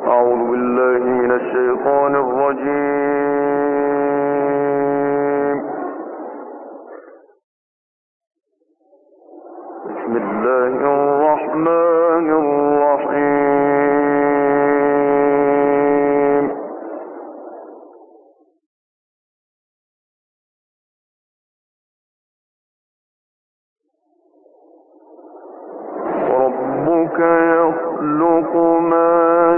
أعوذ بالله من الشيطان الرجيم. بسم الله الرحمن الرحيم. ربك يخلق ما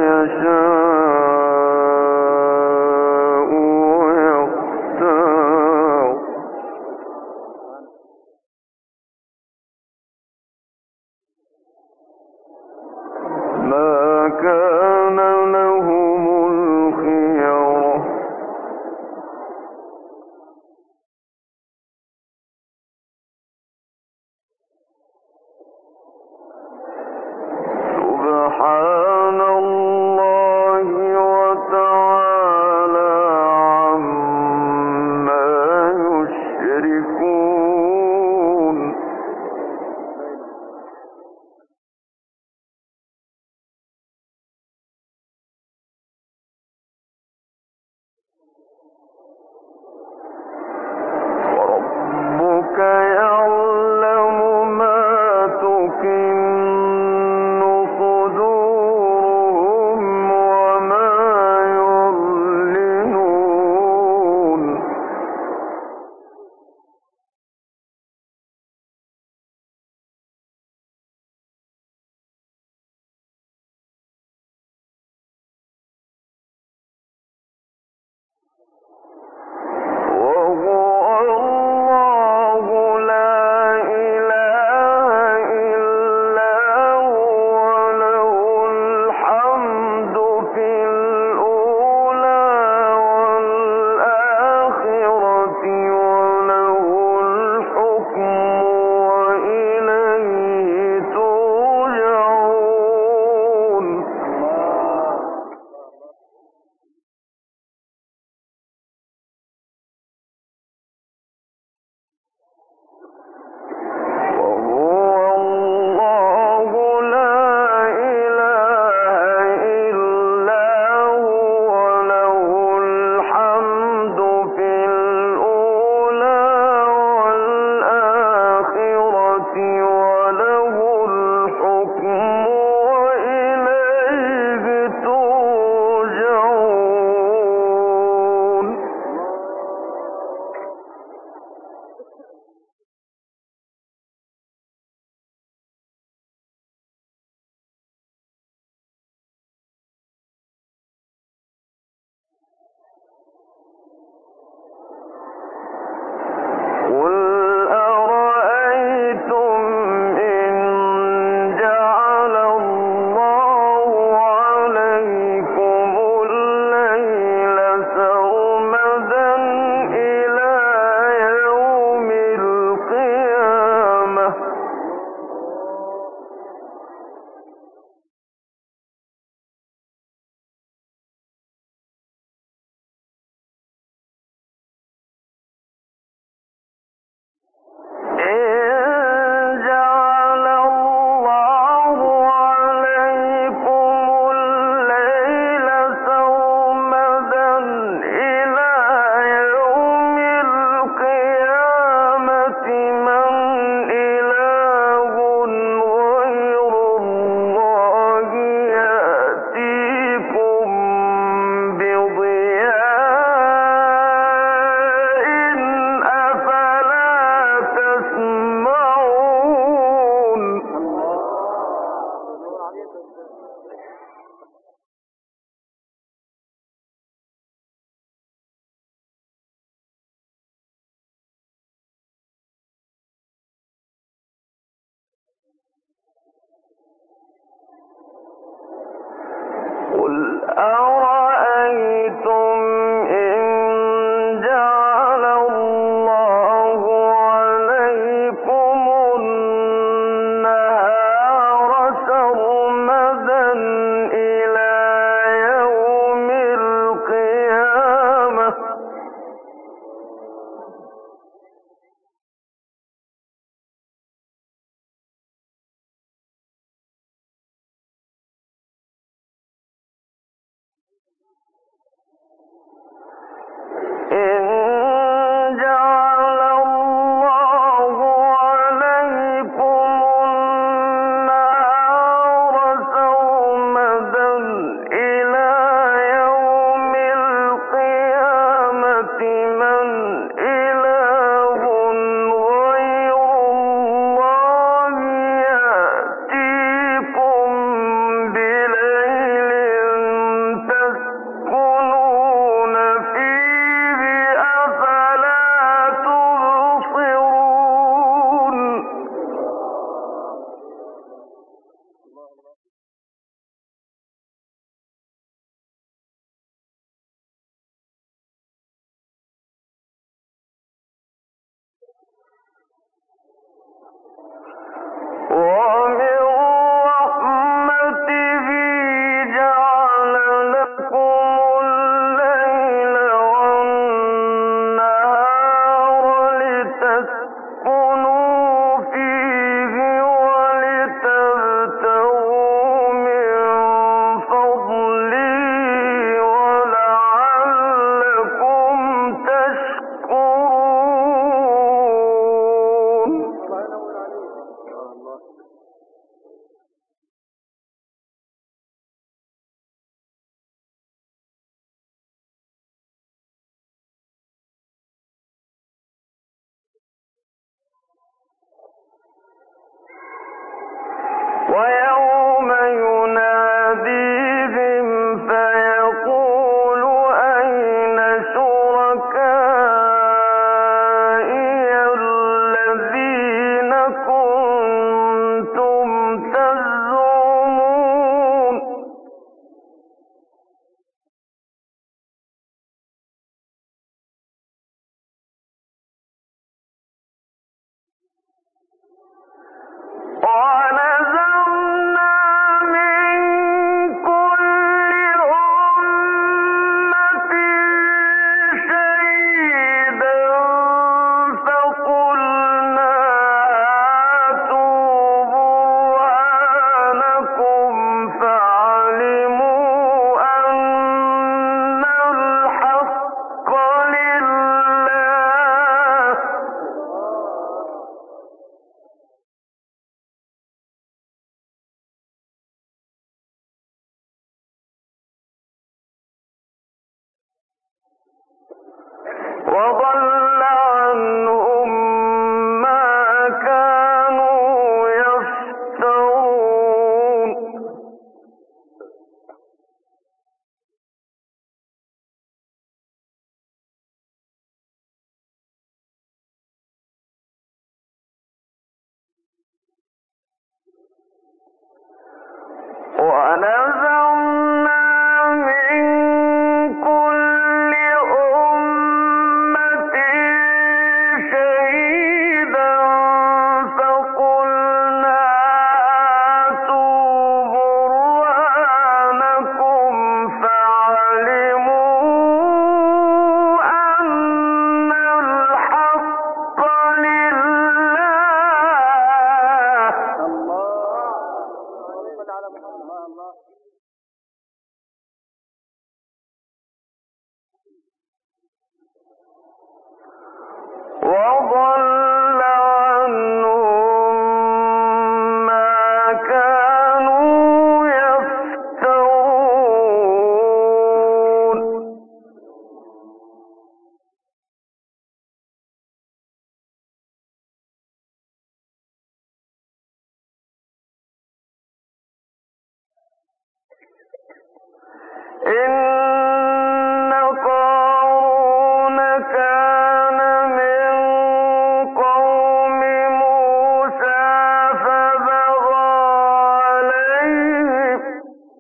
يشاء ويختار ما كان لهم الخيرة سبحان الله وتعالى عما يشركون. وربك يعلم ما تكن صدورهم وما يعلنون. وهو الله لا إله إلا هو له الحمد في الأولى والآخرة وله الحكم وإليه ترجعون. وهو الله لا إله إلا هو له الحمد في الأولى والآخرة وله الحكم وإليه ترجعون. قل أرأيتم إن جعل الله عليكم الليل سرمدا إلى يوم القيامة قل أرأيتم إن جعل الله عليكم النهار سرمدا إلى يوم القيامة وضل عنهم ما كانوا يفترون ونزعنا من كل أمة شهيدا فقلنا هاتوا برهانكم فعلموا أن الحق لله. وضل عنهم ما كانوا يفترون إن قارون كان من قوم موسى فبغى عليهم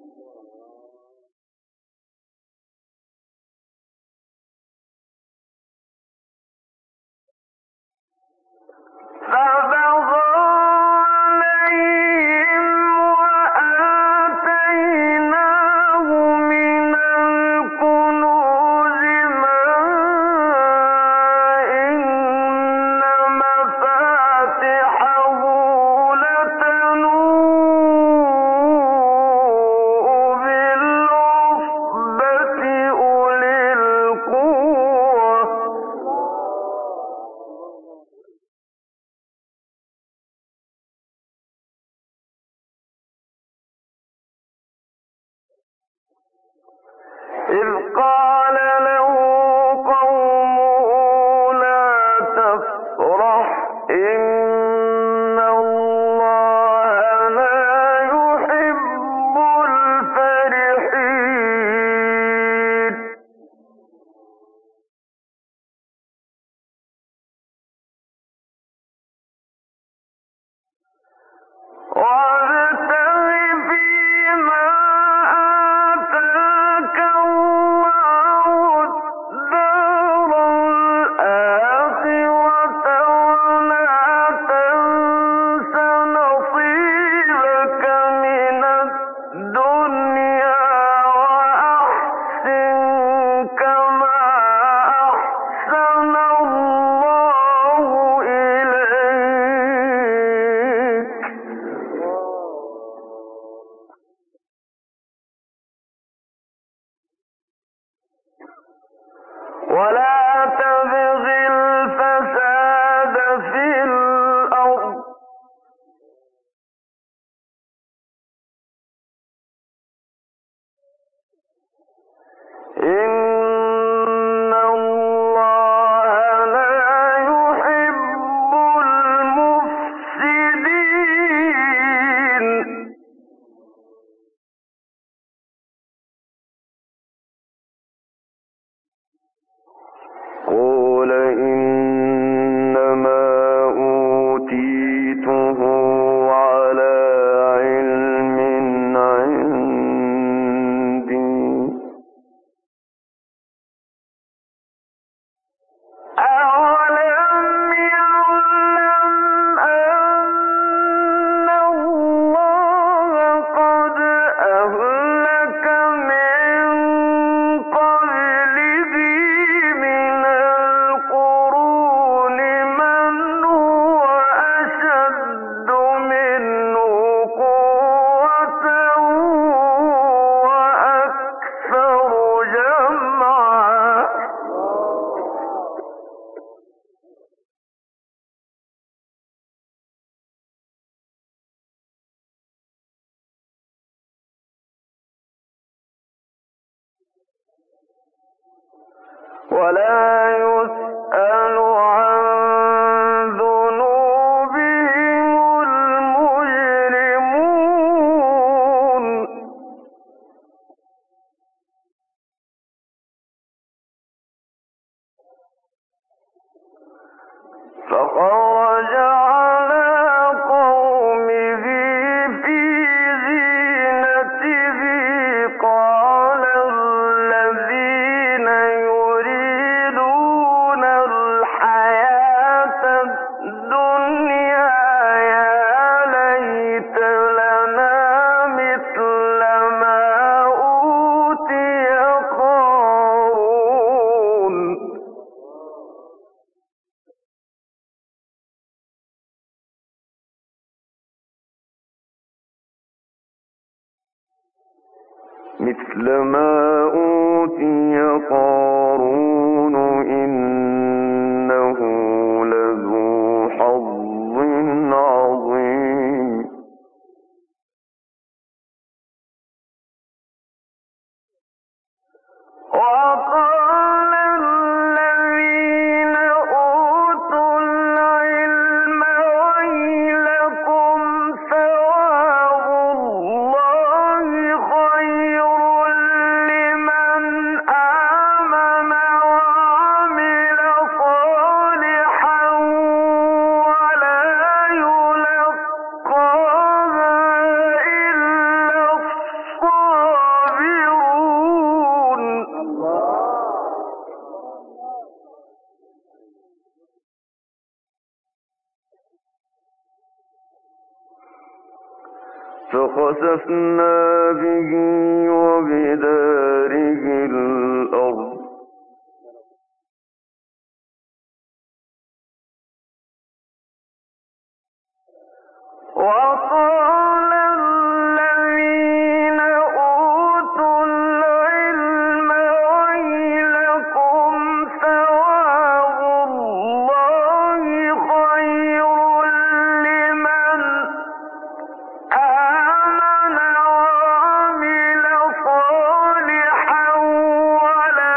وآتيناه من الكنوز ما إن مفاتحه لتنوء بالعصبة أولي القوة إذ قال له قومه لا تفرح إن الله لا يحب الفرحين وابتغ فيما آتاك الله الدار الآخرة ولا تنس نصيبك من الدنيا وأحسن كما أحسن الله إليك ولا تبغ الفساد في الأرض إن الله لا يحب المفسدين قُلْ إِنَّمَا أُوتِيتُهُ عَلَىٰ عِلْمٍ عِندِي أَوَلَمْ يَعْلَمْ أَنَّ اللَّهَ قَدْ أَهْلَكَ مِن قَبْلِهِ مِنَ الْقُرُونِ مَنْ هُوَ أَشَدُّ مِنْهُ قُوَّةً وَأَكْثَرُ جَمْعًا ولا فخرج على قومه في زينته قال الذين يريدون الحياة الدنيا يا ليت لنا مثل ما أوتي قارون إنه لذو حظ عظيم وقال الذين أوتوا العلم ويلكم ثواب الله خير لمن آمن وعمل صالحا ولا يلقاها إلا الصابرون فخسفنا به وبداره الأرض وقال الذين أوتوا العلم ويلكم ثواب الله خير لمن آمن وعمل صالحا ولا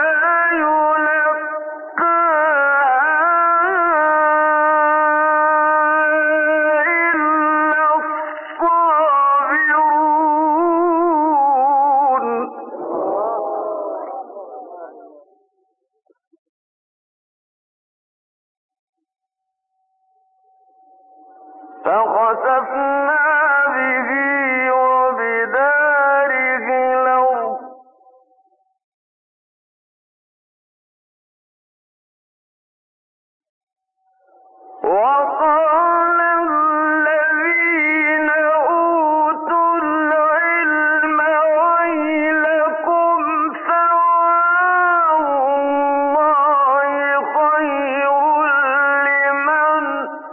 فخسفنا به وبداره الأرض وقال الذين أوتوا العلم ويلكم ثواب الله خير لمن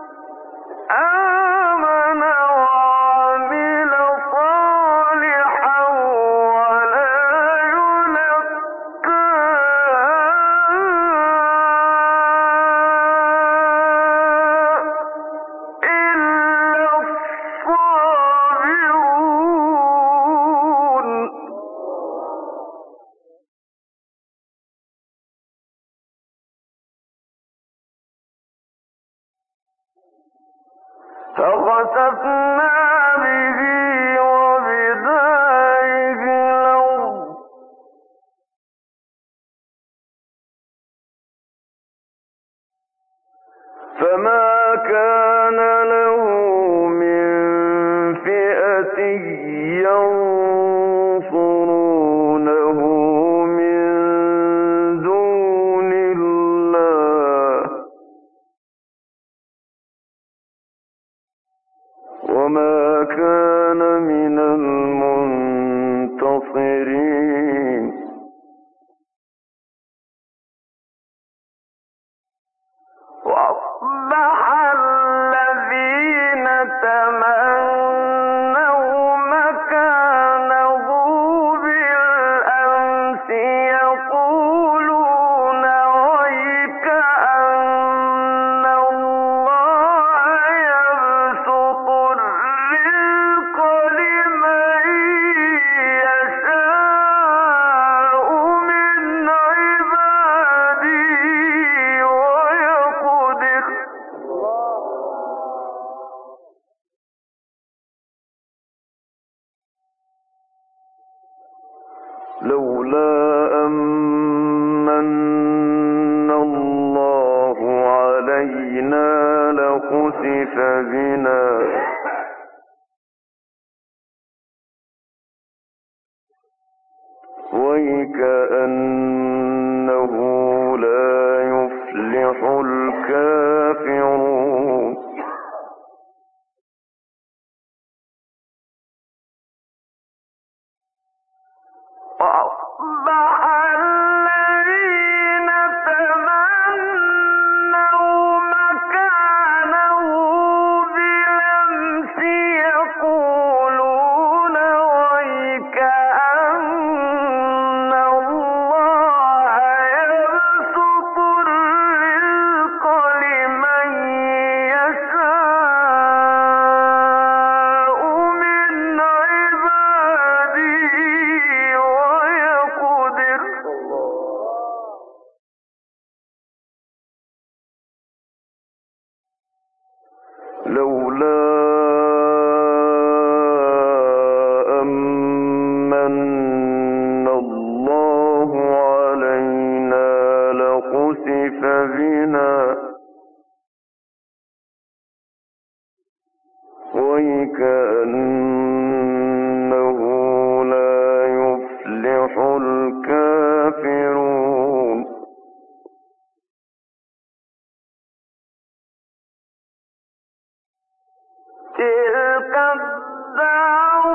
آمن وعمل صالحا ولا يلقاها إلا الصابرون فخسفنا به وبداره الأرض فما كان له من فئة ينصرونه من دون الله وما كان من المنتصرين وأصبح الذين تمنوا مكانه بالأمس يقولون ويك أن الله يبسط الرزق لمن يشاء من عباده ويقدر لولا أمن الله علينا لخسف بنا وكأنه لا يفلح الكافرون وأصبح الذين تمنوا مكانه بالأمس يقولون ويكأن الله يبسط الرزق لمن يشاء من عباده ويقدر لولا أمن الله علينا لخسف بنا وكأنه لا يفلح الكافرون تلك الدار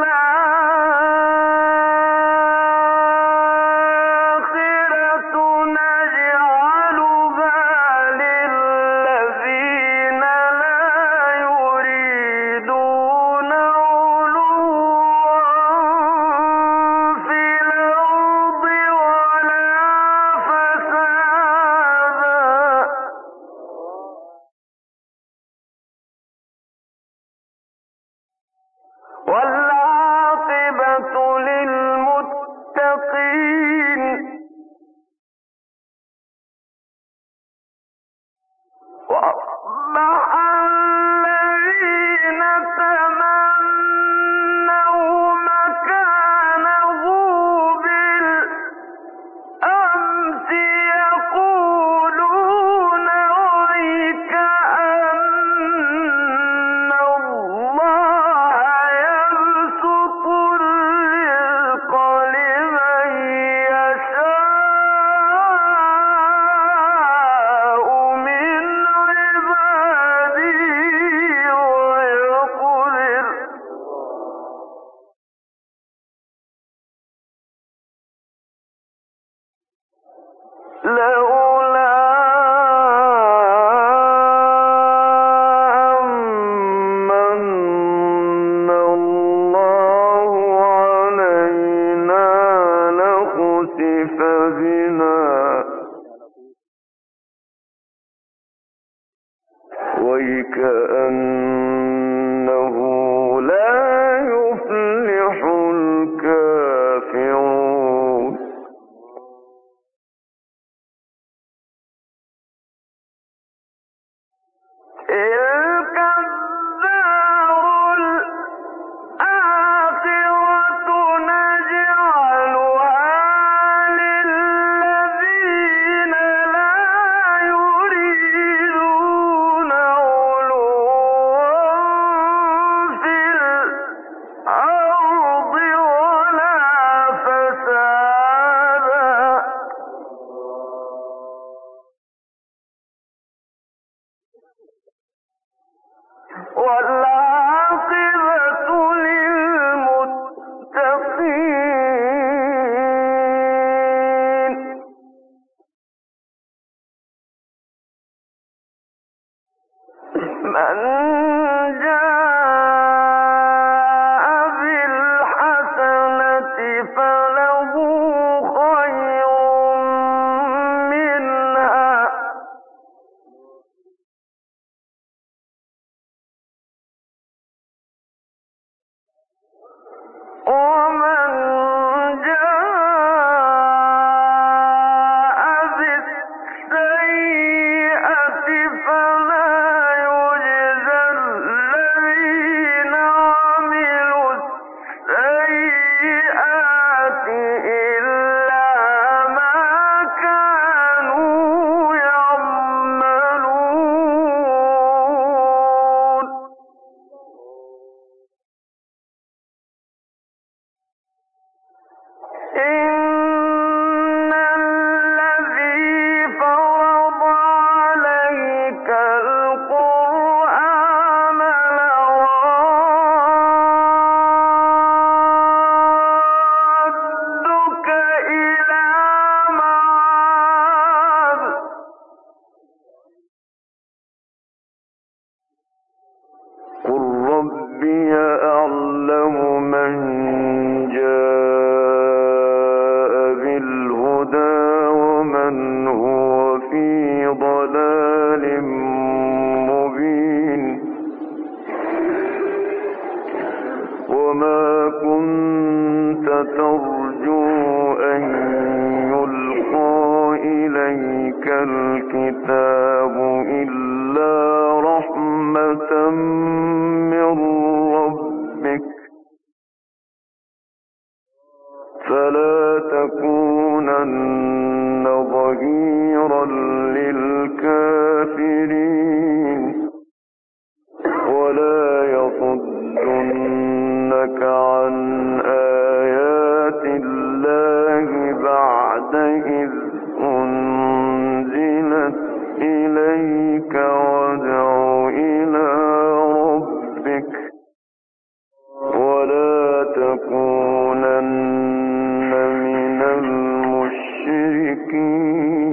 الآخرة نجعلها للذين لا يريدون علوا في الأرض ولا فسادا والعاقبة للمتقين وأصبح الذين تمنوا مكانه بالأمس يقولون ويكأن الله يبسط الرزق لمن يشاء من عباده ويقدر لولا أمن الله علينا لخسف بنا وكأنه لا يفلح الكافرون عليك الكتاب إلا رحمة من ربك فلا تكونن ظهيرا للكافرين ولا يصدنك عن آيات الله بعد إذ أنزلت إليك وادع إلى ربك ولا تكونن من المشركين